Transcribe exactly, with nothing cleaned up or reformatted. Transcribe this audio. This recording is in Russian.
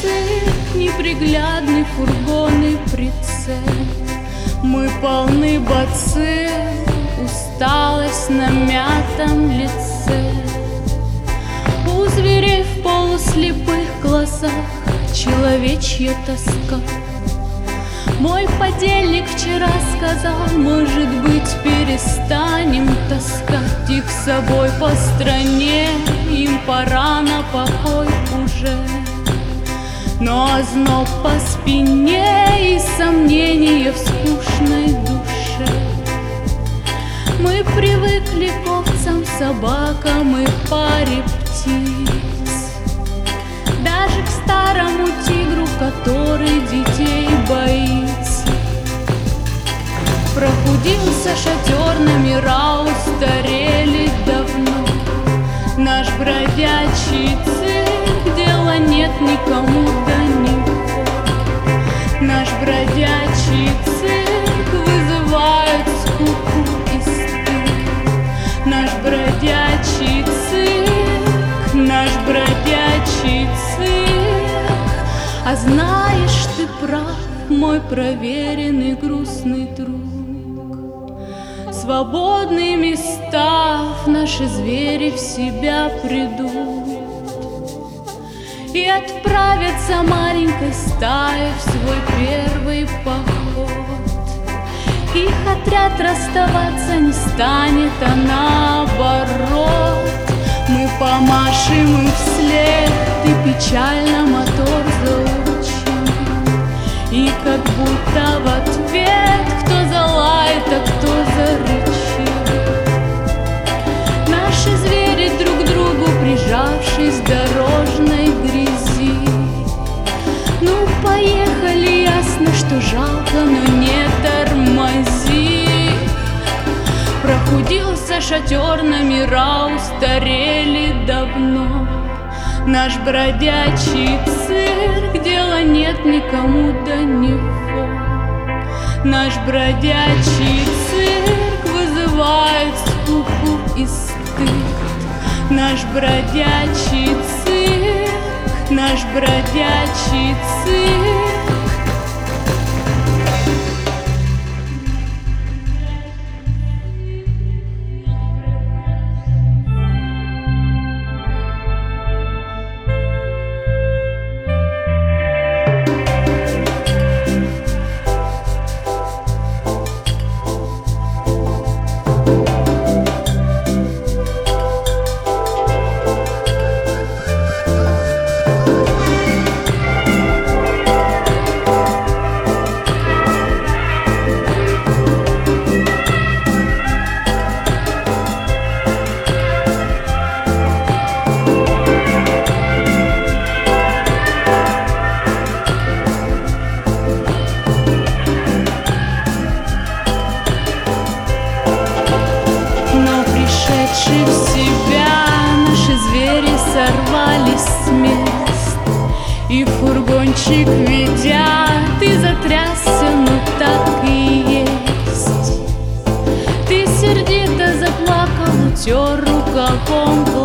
цирк, неприглядный фургон и прицеп. Мы полны бацилл, усталость на мятом лице. У зверей в полуслепых глазах человечья тоска. Мой подельник вчера сказал, может быть, перестанем таскать их с собой по стране, им пора на покой уже. Но озноб по спине и сомнения в скучной душе. Мы привыкли к овцам, собакам и паре птиц, даже к старому тигру, который детей боится. Прохудился шатер, номера устарели давно. Наш бродячий цирк, дела нет никому до него. Наш бродячий цирк вызывает скуку и стыд. Наш бродячий цирк, наш бродячий цирк. А знаешь, ты прав, мой проверенный грустный друг. Свободными став, наши звери в себя придут и отправятся маленькой стаей в свой первый поход. Их отряд расставаться не станет, а наоборот. Мы помашем им вслед и печально мотор заучим. И как будто в ответ кто залает, а кто зарычит. Наши звери друг к другу, прижавшись в дорожной грязи. Ну, поехали, ясно, что жалко, но не тормози. Прохудился шатер, номера устарели давно. Наш бродячий цирк, дела нет никому до него. Наш бродячий цирк вызывает скуку и стыд. Наш бродячий цирк, наш бродячий цирк. Пришедшие в себя, наши звери сорвались с мест. И фургончик ведя, ты затрясся, ну так и есть. Ты сердито заплакал, утер рукавом